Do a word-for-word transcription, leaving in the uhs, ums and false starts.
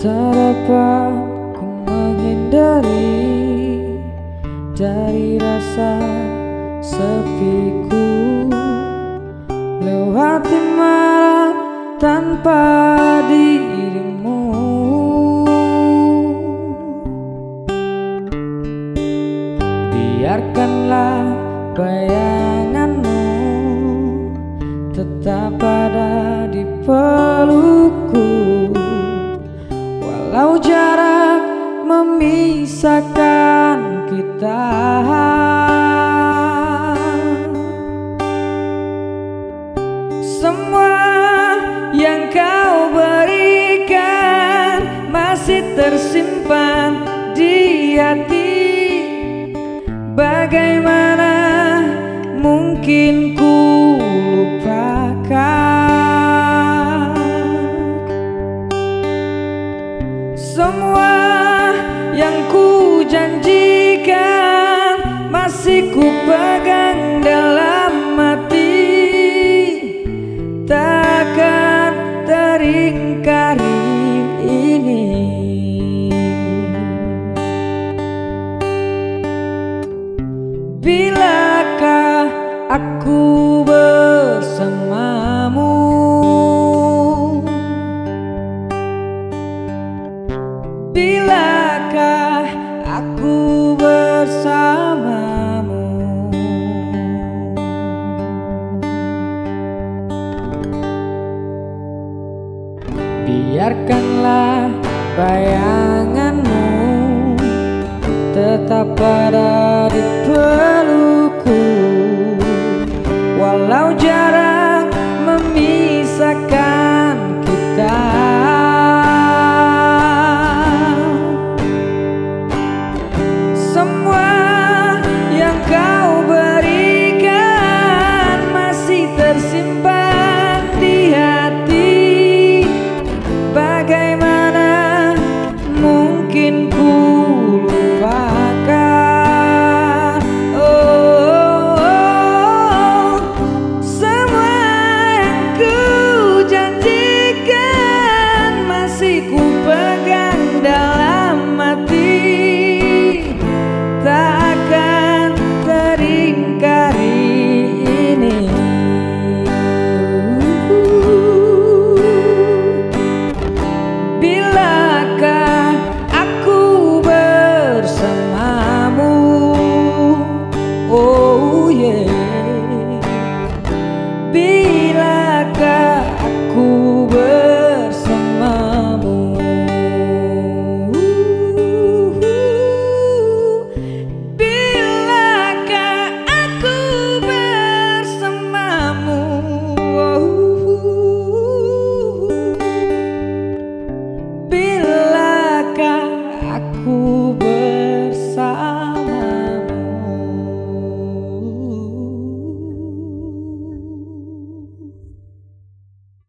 Tak dapat ku menghindari dari rasa sepiku, lewati malam tanpa dirimu. Biarkanlah bayanganmu tetap ada di pelukku, walau jarak memisahkan kita. Semua yang kau berikan masih tersimpan di hati. Bagaimana mungkin ku lupakan semua yang ku janjikan, masih ku pegang dalam hati. Takkan teringkari ini. Bilakah aku bersamamu, bilakah aku bersamamu. Biarkanlah bayanganmu tetap ada di pelukku, walau jarak memisahkan kita. Semua yang kau berikan masih tersimpan di hati. Bagaimana mungkin ku lupakan oh, oh, oh. Semua yang ku janjikan masih ku pegang dalam hati. Takkan teringkari ini. Bilakah aku bersamamu, oh yeah. Bilakah aku bersamamu. Bilakah aku